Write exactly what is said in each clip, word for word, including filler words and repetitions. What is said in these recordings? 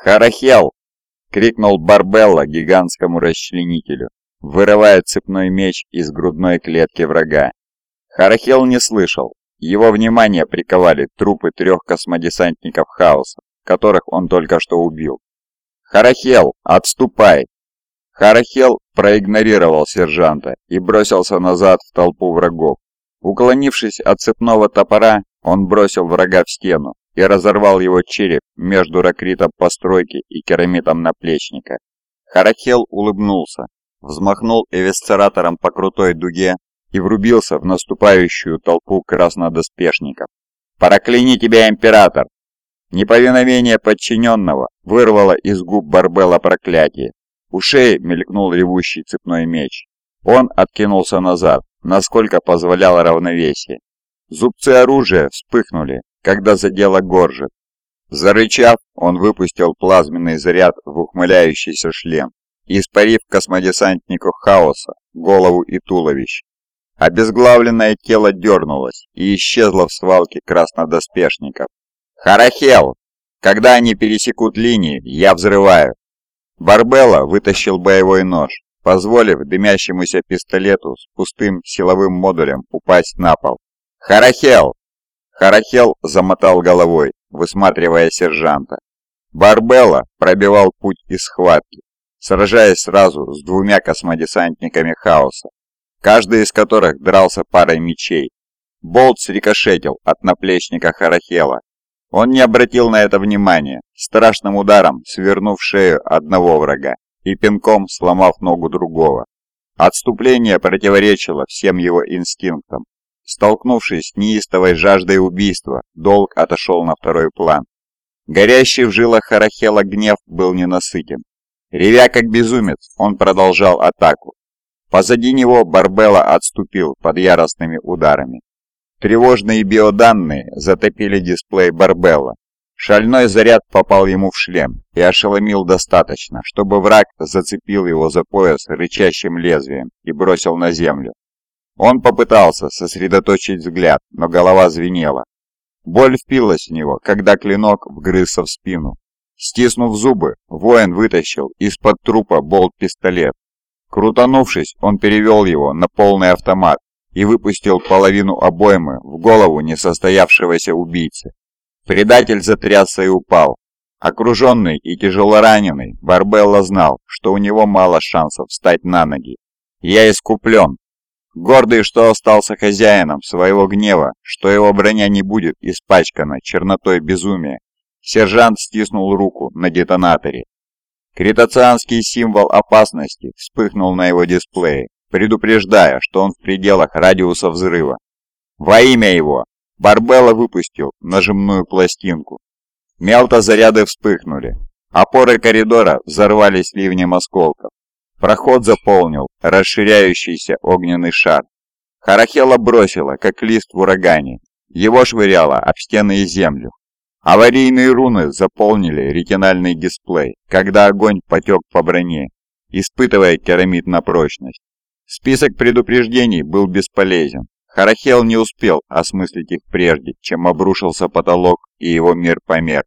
«Харахел!» — крикнул Барбелла гигантскому расчленителю, вырывая цепной меч из грудной клетки врага. Харахел не слышал. Его внимание приковали трупы трех космодесантников Хаоса, которых он только что убил. «Харахел, отступай!» Харахел проигнорировал сержанта и бросился назад в толпу врагов. Уклонившись от цепного топора, он бросил врага в стену и разорвал его череп между ракритом постройки и керамитом наплечника. Харахел улыбнулся, взмахнул эвисцератором по крутой дуге и врубился в наступающую толпу краснодоспешников. «Прокляни тебя, император!» Неповиновение подчиненного вырвало из губ Барбелла проклятие. У шеи мелькнул ревущий цепной меч. Он откинулся назад, насколько позволяло равновесие. Зубцы оружия вспыхнули, когда задело горжет. Зарычав, он выпустил плазменный заряд в ухмыляющийся шлем, испарив космодесантнику Хаоса голову и туловище. Обезглавленное тело дернулось и исчезло в свалке краснодоспешников. «Харахел! Когда они пересекут линии, я взрываю!» Барбелла вытащил боевой нож, позволив дымящемуся пистолету с пустым силовым модулем упасть на пол. «Харахел!» Харахел замотал головой, высматривая сержанта. Барбелла пробивал путь из схватки, сражаясь сразу с двумя космодесантниками Хаоса, каждый из которых дрался парой мечей. Болт срикошетил от наплечника Харахела. Он не обратил на это внимания, страшным ударом свернув шею одного врага и пинком сломав ногу другого. Отступление противоречило всем его инстинктам. Столкнувшись с неистовой жаждой убийства, долг отошел на второй план. Горящий в жилах Харахела гнев был ненасытен. Ревя как безумец, он продолжал атаку. Позади него Барбелла отступил под яростными ударами. Тревожные биоданные затопили дисплей Барбелла. Шальной заряд попал ему в шлем и ошеломил достаточно, чтобы враг зацепил его за пояс рычащим лезвием и бросил на землю. Он попытался сосредоточить взгляд, но голова звенела. Боль впилась в него, когда клинок вгрызся в спину. Стиснув зубы, воин вытащил из-под трупа болт-пистолет. Крутанувшись, он перевел его на полный автомат и выпустил половину обоймы в голову несостоявшегося убийцы. Предатель затрясся и упал. Окруженный и тяжело раненый, Барбелла знал, что у него мало шансов встать на ноги. «Я искуплен!» Гордый, что остался хозяином своего гнева, что его броня не будет испачкана чернотой безумия, сержант стиснул руку на детонаторе. Критоцианский символ опасности вспыхнул на его дисплее, предупреждая, что он в пределах радиуса взрыва. Во имя его Барбелла выпустил нажимную пластинку. Мелтозаряды вспыхнули. Опоры коридора взорвались ливнем осколков. Проход заполнил расширяющийся огненный шар. Харахела бросила, как лист в урагане. Его швыряло об стены и землю. Аварийные руны заполнили ретинальный дисплей, когда огонь потек по броне, испытывая керамид на прочность. Список предупреждений был бесполезен. Харахел не успел осмыслить их прежде, чем обрушился потолок и его мир померк.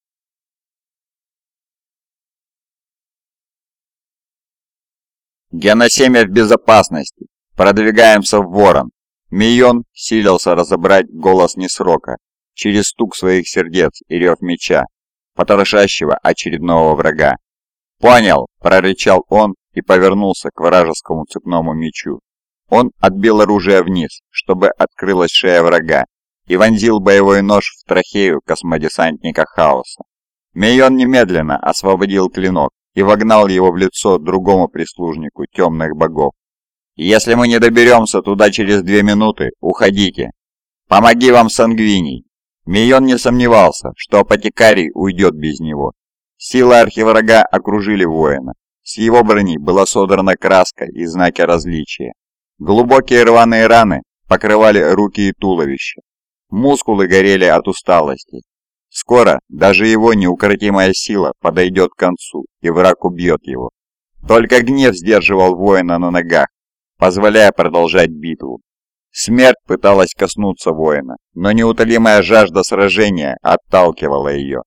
«Геносемя в безопасности! Продвигаемся в Ворон!» Мийон силился разобрать голос Несрока через стук своих сердец и рев меча, потрошащего очередного врага. «Понял!» – прорычал он и повернулся к вражескому цепному мечу. Он отбил оружие вниз, чтобы открылась шея врага, и вонзил боевой нож в трахею космодесантника Хаоса. Мийон немедленно освободил клинок и вогнал его в лицо другому прислужнику темных богов. «Если мы не доберемся туда через две минуты, уходите. Помоги вам, Сангвиний!» Мийон не сомневался, что апотекарий уйдет без него. Силы архиврага окружили воина. С его брони была содрана краска и знаки различия. Глубокие рваные раны покрывали руки и туловище. Мускулы горели от усталости. Скоро даже его неукротимая сила подойдет к концу, и враг убьет его. Только гнев сдерживал воина на ногах, позволяя продолжать битву. Смерть пыталась коснуться воина, но неутолимая жажда сражения отталкивала ее.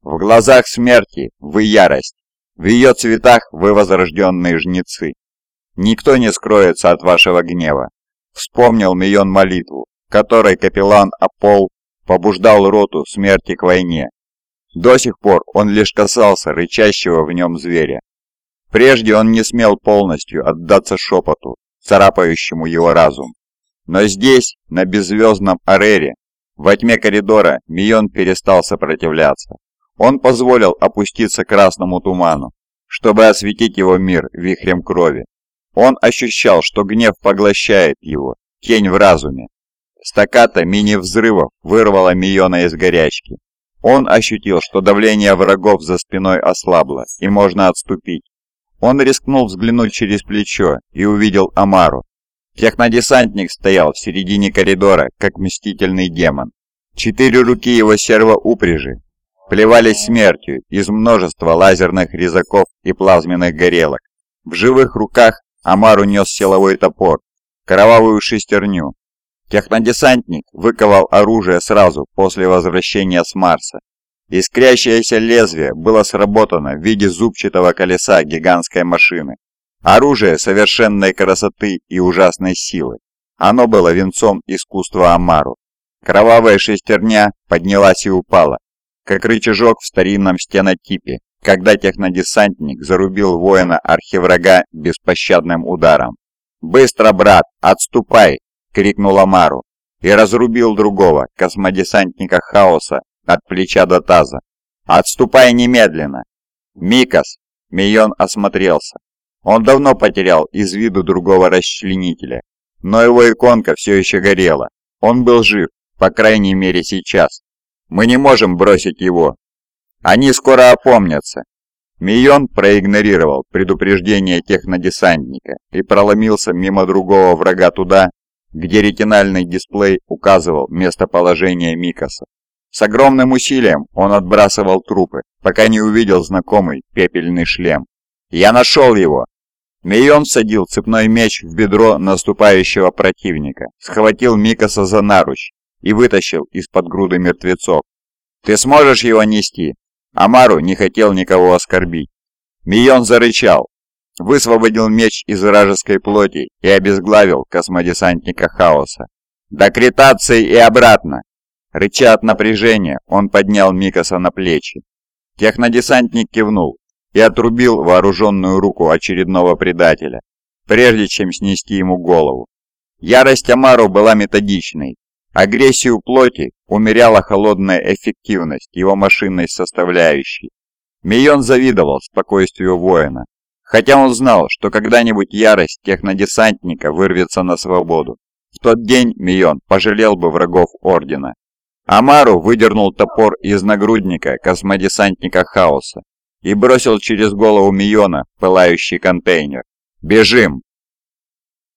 В глазах смерти вы ярость, в ее цветах вы возрожденные жнецы. Никто не скроется от вашего гнева. Вспомнил Мион молитву, которой капеллан Апол побуждал роту смерти к войне. До сих пор он лишь касался рычащего в нем зверя. Прежде он не смел полностью отдаться шепоту, царапающему его разум. Но здесь, на беззвездном Арере, во тьме коридора, Мион перестал сопротивляться. Он позволил опуститься красному туману, чтобы осветить его мир вихрем крови. Он ощущал, что гнев поглощает его, тень в разуме. Стаккато мини-взрывов вырвало Миона из горячки. Он ощутил, что давление врагов за спиной ослабло, и можно отступить. Он рискнул взглянуть через плечо и увидел Амару. Технодесантник стоял в середине коридора, как мстительный демон. Четыре руки его сервоупряжи плевались смертью из множества лазерных резаков и плазменных горелок. В живых руках Амару нес силовой топор, кровавую шестерню. Технодесантник выковал оружие сразу после возвращения с Марса. Искрящееся лезвие было сработано в виде зубчатого колеса гигантской машины. Оружие совершенной красоты и ужасной силы. Оно было венцом искусства Амару. Кровавая шестерня поднялась и упала, как рычажок в старинном стенотипе, когда технодесантник зарубил воина архиврага беспощадным ударом. «Быстро, брат, отступай!» — крикнул Амару и разрубил другого, космодесантника Хаоса, от плеча до таза. «Отступай немедленно!» «Микас!» — Мион осмотрелся. Он давно потерял из виду другого расчленителя, но его иконка все еще горела. Он был жив, по крайней мере сейчас. «Мы не можем бросить его. Они скоро опомнятся». Мион проигнорировал предупреждение технодесантника и проломился мимо другого врага туда, где ретинальный дисплей указывал местоположение Микаса. С огромным усилием он отбрасывал трупы, пока не увидел знакомый пепельный шлем. «Я нашел его!» Мион всадил цепной меч в бедро наступающего противника, схватил Микаса за наруч и вытащил из-под груды мертвецов. «Ты сможешь его нести?» Амару не хотел никого оскорбить. Мион зарычал, высвободил меч из вражеской плоти и обезглавил космодесантника Хаоса. «До критации и обратно!» Рыча от напряжения, он поднял Микаса на плечи. Технодесантник кивнул и отрубил вооруженную руку очередного предателя, прежде чем снести ему голову. Ярость Амару была методичной. Агрессию плоти умеряла холодная эффективность его машинной составляющей. Мион завидовал спокойствию воина, хотя он знал, что когда-нибудь ярость технодесантника вырвется на свободу. В тот день Мион пожалел бы врагов Ордена. Амару выдернул топор из нагрудника космодесантника Хаоса и бросил через голову Миона пылающий контейнер. «Бежим!»